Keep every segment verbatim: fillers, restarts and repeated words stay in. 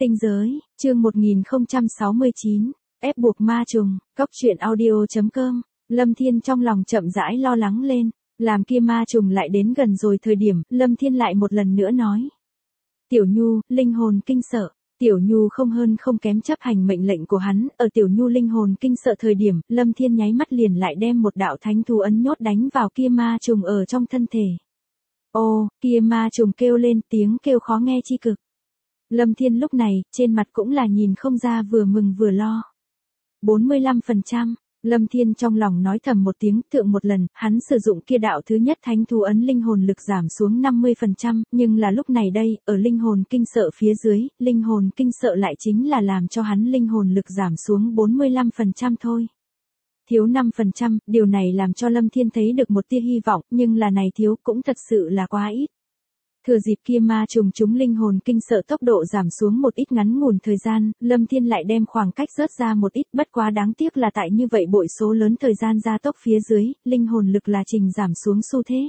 Tinh giới, chương một nghìn không trăm sáu mươi chín, ép buộc ma trùng, cốc truyện audio chấm com. Lâm Thiên trong lòng chậm rãi lo lắng lên, làm kia ma trùng lại đến gần rồi thời điểm, Lâm Thiên lại một lần nữa nói. Tiểu Nhu, linh hồn kinh sợ. Tiểu Nhu không hơn không kém chấp hành mệnh lệnh của hắn, ở Tiểu Nhu linh hồn kinh sợ thời điểm, Lâm Thiên nháy mắt liền lại đem một đạo thánh thú ấn nhốt đánh vào kia ma trùng ở trong thân thể. Ô, kia ma trùng kêu lên tiếng kêu khó nghe chi cực. Lâm Thiên lúc này, trên mặt cũng là nhìn không ra vừa mừng vừa lo. bốn mươi lăm phần trăm, Lâm Thiên trong lòng nói thầm một tiếng thượng một lần, hắn sử dụng kia đạo thứ nhất thánh thú ấn linh hồn lực giảm xuống năm mươi phần trăm, nhưng là lúc này đây, ở linh hồn kinh sợ phía dưới, linh hồn kinh sợ lại chính là làm cho hắn linh hồn lực giảm xuống bốn mươi lăm phần trăm thôi. Thiếu năm phần trăm, điều này làm cho Lâm Thiên thấy được một tia hy vọng, nhưng là này thiếu cũng thật sự là quá ít. Thừa dịp kia ma trùng chúng linh hồn kinh sợ tốc độ giảm xuống một ít ngắn ngủn thời gian, Lâm Thiên lại đem khoảng cách rớt ra một ít, bất quá đáng tiếc là tại như vậy bội số lớn thời gian gia tốc phía dưới, linh hồn lực là trình giảm xuống xu thế.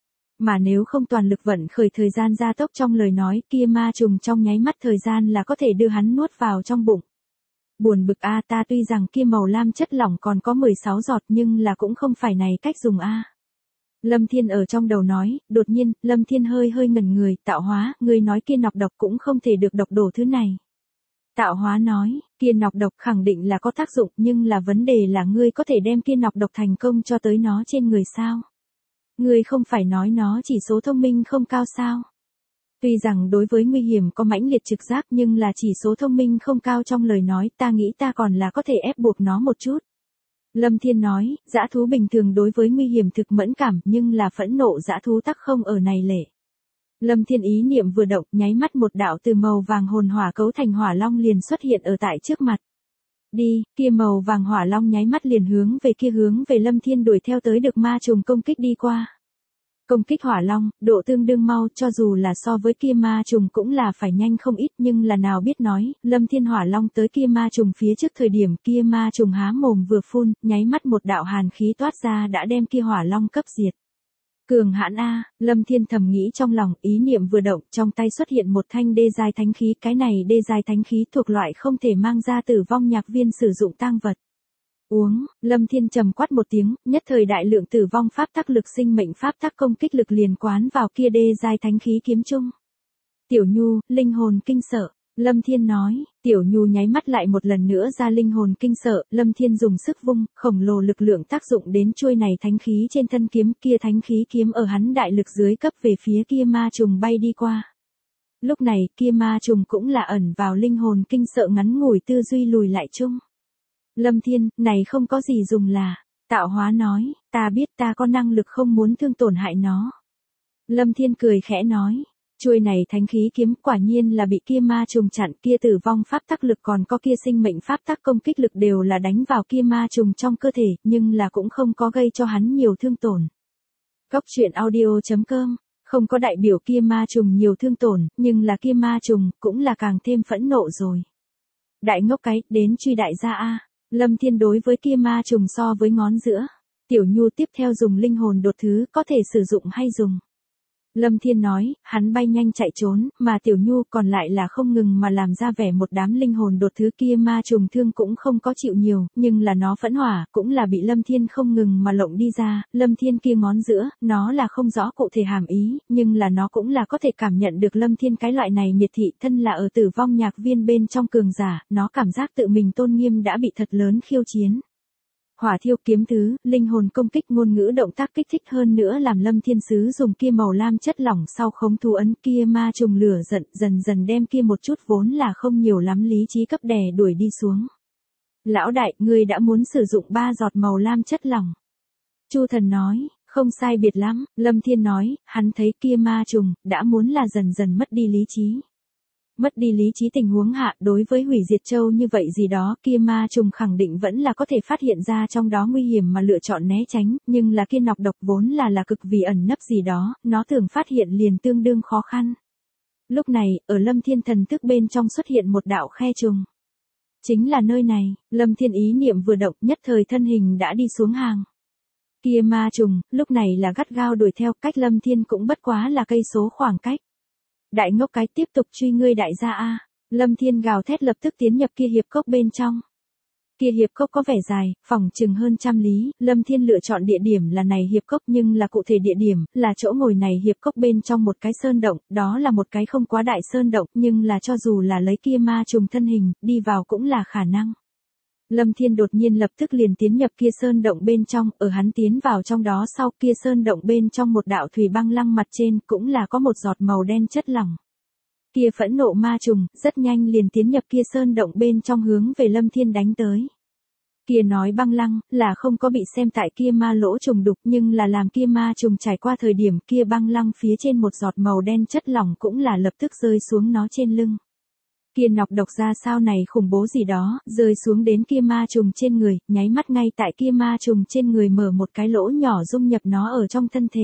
Mà nếu không toàn lực vận khởi thời gian gia tốc trong lời nói, kia ma trùng trong nháy mắt thời gian là có thể đưa hắn nuốt vào trong bụng. Buồn bực a, ta tuy rằng kia màu lam chất lỏng còn có mười sáu giọt nhưng là cũng không phải này cách dùng a. Lâm Thiên ở trong đầu nói, đột nhiên, Lâm Thiên hơi hơi ngẩn người, Tạo Hóa, ngươi nói kia nọc độc cũng không thể được độc đổ thứ này. Tạo Hóa nói, kia nọc độc khẳng định là có tác dụng, nhưng là vấn đề là ngươi có thể đem kia nọc độc thành công cho tới nó trên người sao? Ngươi không phải nói nó chỉ số thông minh không cao sao? Tuy rằng đối với nguy hiểm có mãnh liệt trực giác nhưng là chỉ số thông minh không cao trong lời nói, ta nghĩ ta còn là có thể ép buộc nó một chút. Lâm Thiên nói, dã thú bình thường đối với nguy hiểm thực mẫn cảm, nhưng là phẫn nộ dã thú tắc không ở này lệ. Lâm Thiên ý niệm vừa động, nháy mắt một đạo từ màu vàng hồn hỏa cấu thành hỏa long liền xuất hiện ở tại trước mặt. Đi, kia màu vàng hỏa long nháy mắt liền hướng về kia hướng về Lâm Thiên đuổi theo tới được ma trùng công kích đi qua. Công kích hỏa long, độ tương đương mau, cho dù là so với kia ma trùng cũng là phải nhanh không ít, nhưng là nào biết nói, Lâm Thiên hỏa long tới kia ma trùng phía trước thời điểm kia ma trùng há mồm vừa phun, nháy mắt một đạo hàn khí toát ra đã đem kia hỏa long cấp diệt. Cường hãn a, Lâm Thiên thầm nghĩ trong lòng, ý niệm vừa động, trong tay xuất hiện một thanh đê giai thánh khí, cái này đê giai thánh khí thuộc loại không thể mang ra tử vong nhạc viên sử dụng tang vật. Uống, Lâm Thiên trầm quát một tiếng, nhất thời đại lượng tử vong pháp tắc lực sinh mệnh pháp tắc công kích lực liền quán vào kia đê giai thánh khí kiếm chung. Tiểu Nhu, linh hồn kinh sợ, Lâm Thiên nói, Tiểu Nhu nháy mắt lại một lần nữa ra linh hồn kinh sợ, Lâm Thiên dùng sức vung, khổng lồ lực lượng tác dụng đến chuôi này thánh khí trên thân kiếm, kia thánh khí kiếm ở hắn đại lực dưới cấp về phía kia ma trùng bay đi qua. Lúc này, kia ma trùng cũng là ẩn vào linh hồn kinh sợ ngắn ngủi tư duy lùi lại chung. Lâm Thiên, này không có gì dùng là, Tạo Hóa nói, ta biết ta có năng lực không muốn thương tổn hại nó. Lâm Thiên cười khẽ nói, chuôi này thánh khí kiếm quả nhiên là bị kia ma trùng chặn, kia tử vong pháp tắc lực còn có kia sinh mệnh pháp tắc công kích lực đều là đánh vào kia ma trùng trong cơ thể, nhưng là cũng không có gây cho hắn nhiều thương tổn. Cốc truyện audio chấm com, không có đại biểu kia ma trùng nhiều thương tổn, nhưng là kia ma trùng cũng là càng thêm phẫn nộ rồi. Đại ngốc cái, đến truy đại gia a. Lâm Thiên đối với kia ma trùng so với ngón giữa. Tiểu Nhu tiếp theo dùng linh hồn đột thứ có thể sử dụng hay dùng. Lâm Thiên nói, hắn bay nhanh chạy trốn, mà Tiểu Nhu còn lại là không ngừng mà làm ra vẻ một đám linh hồn đột thứ kia ma trùng thương cũng không có chịu nhiều, nhưng là nó phẫn hỏa, cũng là bị Lâm Thiên không ngừng mà lộng đi ra, Lâm Thiên kia ngón giữa, nó là không rõ cụ thể hàm ý, nhưng là nó cũng là có thể cảm nhận được Lâm Thiên cái loại này miệt thị thân là ở tử vong nhạc viên bên trong cường giả, nó cảm giác tự mình tôn nghiêm đã bị thật lớn khiêu chiến. Hỏa thiêu kiếm thứ, linh hồn công kích ngôn ngữ động tác kích thích hơn nữa làm Lâm Thiên Sứ dùng kia màu lam chất lỏng sau khống thú ấn kia ma trùng lửa giận dần dần đem kia một chút vốn là không nhiều lắm lý trí cấp đè đuổi đi xuống. Lão đại, ngươi đã muốn sử dụng ba giọt màu lam chất lỏng. Chu Thần nói, không sai biệt lắm, Lâm Thiên nói, hắn thấy kia ma trùng, đã muốn là dần dần mất đi lý trí. Mất đi lý trí tình huống hạ đối với hủy diệt châu như vậy gì đó kia ma trùng khẳng định vẫn là có thể phát hiện ra trong đó nguy hiểm mà lựa chọn né tránh, nhưng là kia nọc độc vốn là là cực vì ẩn nấp gì đó, nó thường phát hiện liền tương đương khó khăn. Lúc này, ở Lâm Thiên thần thức bên trong xuất hiện một đạo khe trùng. Chính là nơi này, Lâm Thiên ý niệm vừa động nhất thời thân hình đã đi xuống hàng. Kia ma trùng, lúc này là gắt gao đuổi theo, cách Lâm Thiên cũng bất quá là cây số khoảng cách. Đại ngốc cái tiếp tục truy ngươi đại gia a. Lâm Thiên gào thét lập tức tiến nhập kia hiệp cốc bên trong. Kia hiệp cốc có vẻ dài, phòng chừng hơn trăm lý, Lâm Thiên lựa chọn địa điểm là này hiệp cốc nhưng là cụ thể địa điểm, là chỗ ngồi này hiệp cốc bên trong một cái sơn động, đó là một cái không quá đại sơn động, nhưng là cho dù là lấy kia ma trùng thân hình, đi vào cũng là khả năng. Lâm Thiên đột nhiên lập tức liền tiến nhập kia sơn động bên trong, ở hắn tiến vào trong đó sau kia sơn động bên trong một đạo thủy băng lăng mặt trên cũng là có một giọt màu đen chất lỏng. Kia phẫn nộ ma trùng, rất nhanh liền tiến nhập kia sơn động bên trong hướng về Lâm Thiên đánh tới. Kia nói băng lăng, là không có bị xem tại kia ma lỗ trùng đục nhưng là làm kia ma trùng trải qua thời điểm kia băng lăng phía trên một giọt màu đen chất lỏng cũng là lập tức rơi xuống nó trên lưng. Kia nọc độc ra sao này khủng bố gì đó, rơi xuống đến kia ma trùng trên người, nháy mắt ngay tại kia ma trùng trên người mở một cái lỗ nhỏ dung nhập nó ở trong thân thể.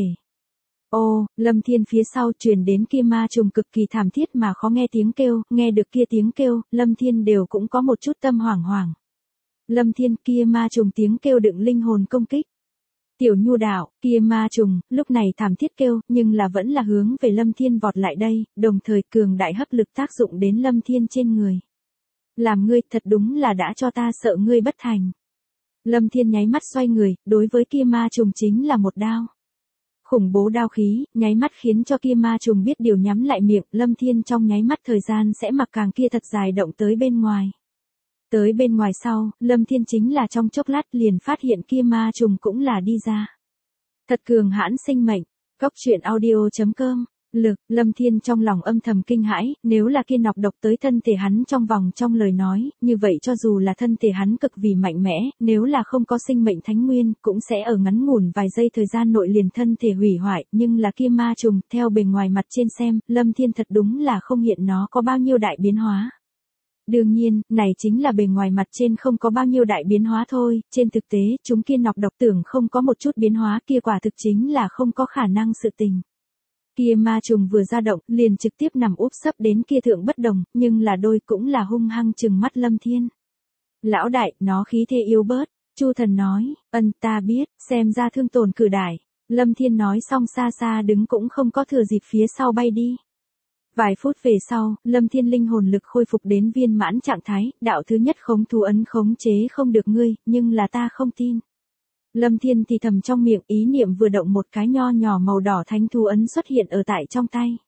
Ô, Lâm Thiên phía sau truyền đến kia ma trùng cực kỳ thảm thiết mà khó nghe tiếng kêu, nghe được kia tiếng kêu, Lâm Thiên đều cũng có một chút tâm hoảng hoảng. Lâm Thiên kia ma trùng tiếng kêu đựng linh hồn công kích. Tiểu Nhu đạo, kia ma trùng, lúc này thảm thiết kêu, nhưng là vẫn là hướng về Lâm Thiên vọt lại đây, đồng thời cường đại hấp lực tác dụng đến Lâm Thiên trên người. Làm ngươi thật đúng là đã cho ta sợ ngươi bất thành. Lâm Thiên nháy mắt xoay người, đối với kia ma trùng chính là một đao. Khủng bố đao khí, nháy mắt khiến cho kia ma trùng biết điều nhắm lại miệng, Lâm Thiên trong nháy mắt thời gian sẽ mặc càng kia thật dài động tới bên ngoài. Tới bên ngoài sau, Lâm Thiên chính là trong chốc lát liền phát hiện kia ma trùng cũng là đi ra. Thật cường hãn sinh mệnh, Cốc truyện audio chấm com, lực, Lâm Thiên trong lòng âm thầm kinh hãi, nếu là kia nọc độc tới thân thể hắn trong vòng trong lời nói, như vậy cho dù là thân thể hắn cực vì mạnh mẽ, nếu là không có sinh mệnh thánh nguyên, cũng sẽ ở ngắn ngủn vài giây thời gian nội liền thân thể hủy hoại, nhưng là kia ma trùng, theo bề ngoài mặt trên xem, Lâm Thiên thật đúng là không hiện nó có bao nhiêu đại biến hóa. Đương nhiên, này chính là bề ngoài mặt trên không có bao nhiêu đại biến hóa thôi, trên thực tế, chúng kia nọc độc tưởng không có một chút biến hóa kia quả thực chính là không có khả năng sự tình. Kia ma trùng vừa ra động, liền trực tiếp nằm úp sấp đến kia thượng bất đồng, nhưng là đôi cũng là hung hăng trừng mắt Lâm Thiên. Lão đại, nó khí thế yếu bớt, Chu Thần nói, ân ta biết, xem ra thương tổn cử đại. Lâm Thiên nói xong xa xa đứng cũng không có thừa dịp phía sau bay đi. Vài phút về sau, Lâm Thiên linh hồn lực khôi phục đến viên mãn trạng thái, đạo thứ nhất khống thú ấn khống chế không được ngươi, nhưng là ta không tin. Lâm Thiên thì thầm trong miệng, ý niệm vừa động một cái nho nhỏ màu đỏ thánh thú ấn xuất hiện ở tại trong tay.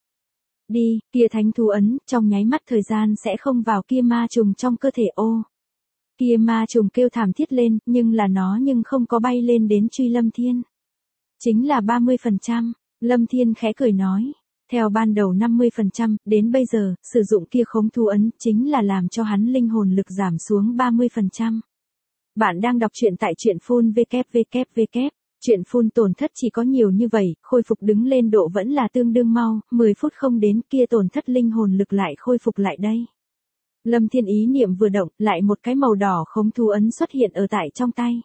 Đi, kia thánh thú ấn, trong nháy mắt thời gian sẽ không vào kia ma trùng trong cơ thể ô. Kia ma trùng kêu thảm thiết lên, nhưng là nó nhưng không có bay lên đến truy Lâm Thiên. Chính là ba mươi phần trăm, Lâm Thiên khẽ cười nói. Theo ban đầu năm mươi phần trăm, đến bây giờ, sử dụng kia khống thú ấn, chính là làm cho hắn linh hồn lực giảm xuống ba mươi phần trăm. Bạn đang đọc truyện tại truyện phun vê kép vê kép vê kép, truyện phun tổn thất chỉ có nhiều như vậy, khôi phục đứng lên độ vẫn là tương đương mau, mười phút không đến kia tổn thất linh hồn lực lại khôi phục lại đây. Lâm Thiên ý niệm vừa động, lại một cái màu đỏ khống thú ấn xuất hiện ở tại trong tay.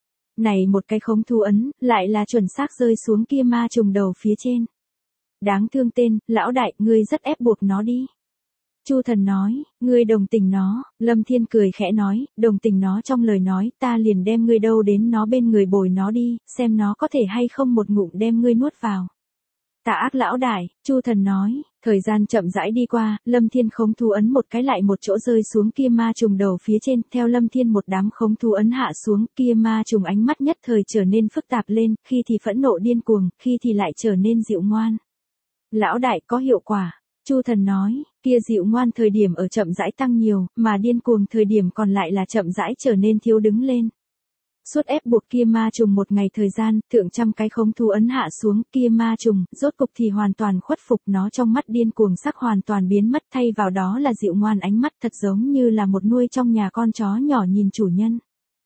Này một cái khống thú ấn, lại là chuẩn xác rơi xuống kia ma trùng đầu phía trên. Đáng thương tên, lão đại, ngươi rất ép buộc nó đi. Chu Thần nói, ngươi đồng tình nó, Lâm Thiên cười khẽ nói, đồng tình nó trong lời nói, ta liền đem ngươi đâu đến nó bên người bồi nó đi, xem nó có thể hay không một ngụm đem ngươi nuốt vào. Tà ác lão đại, Chu Thần nói, thời gian chậm rãi đi qua, Lâm Thiên khống thú ấn một cái lại một chỗ rơi xuống kia ma trùng đầu phía trên, theo Lâm Thiên một đám khống thú ấn hạ xuống, kia ma trùng ánh mắt nhất thời trở nên phức tạp lên, khi thì phẫn nộ điên cuồng, khi thì lại trở nên dịu ngoan. Lão đại có hiệu quả, Chu Thần nói, kia dịu ngoan thời điểm ở chậm rãi tăng nhiều, mà điên cuồng thời điểm còn lại là chậm rãi trở nên thiếu đứng lên. Suốt ép buộc kia ma trùng một ngày thời gian, thượng trăm cái khống thú ấn hạ xuống, kia ma trùng, rốt cục thì hoàn toàn khuất phục, nó trong mắt điên cuồng sắc hoàn toàn biến mất, thay vào đó là dịu ngoan ánh mắt, thật giống như là một nuôi trong nhà con chó nhỏ nhìn chủ nhân.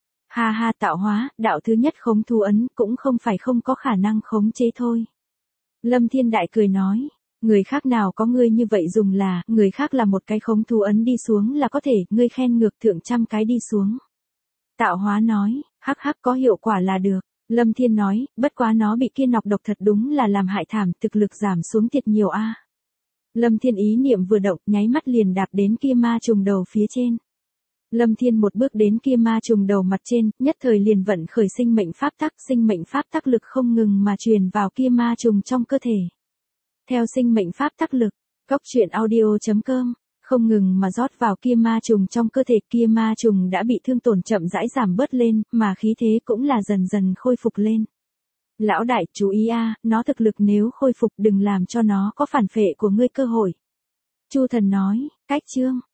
Ha ha, tạo hóa, đạo thứ nhất khống thú ấn, cũng không phải không có khả năng khống chế thôi. Lâm Thiên Đại cười nói, người khác nào có ngươi như vậy dùng là, người khác là một cái khống thú ấn đi xuống là có thể, ngươi khen ngược thượng trăm cái đi xuống. Tạo hóa nói, hắc hắc có hiệu quả là được. Lâm Thiên nói, bất quá nó bị kia nọc độc thật đúng là làm hại thảm, thực lực giảm xuống thiệt nhiều a. Lâm Thiên ý niệm vừa động, nháy mắt liền đạp đến kia ma trùng đầu phía trên. Lâm Thiên một bước đến kia ma trùng đầu mặt trên, nhất thời liền vận khởi sinh mệnh pháp tắc, sinh mệnh pháp tắc lực không ngừng mà truyền vào kia ma trùng trong cơ thể. Theo sinh mệnh pháp tắc lực, Cốc truyện audio chấm com Không ngừng mà rót vào kia ma trùng trong cơ thể, kia ma trùng đã bị thương tổn chậm rãi giảm bớt lên, mà khí thế cũng là dần dần khôi phục lên. Lão đại, chú ý a, nó thực lực nếu khôi phục đừng làm cho nó có phản phệ của ngươi cơ hội. Chu Thần nói, cách chương.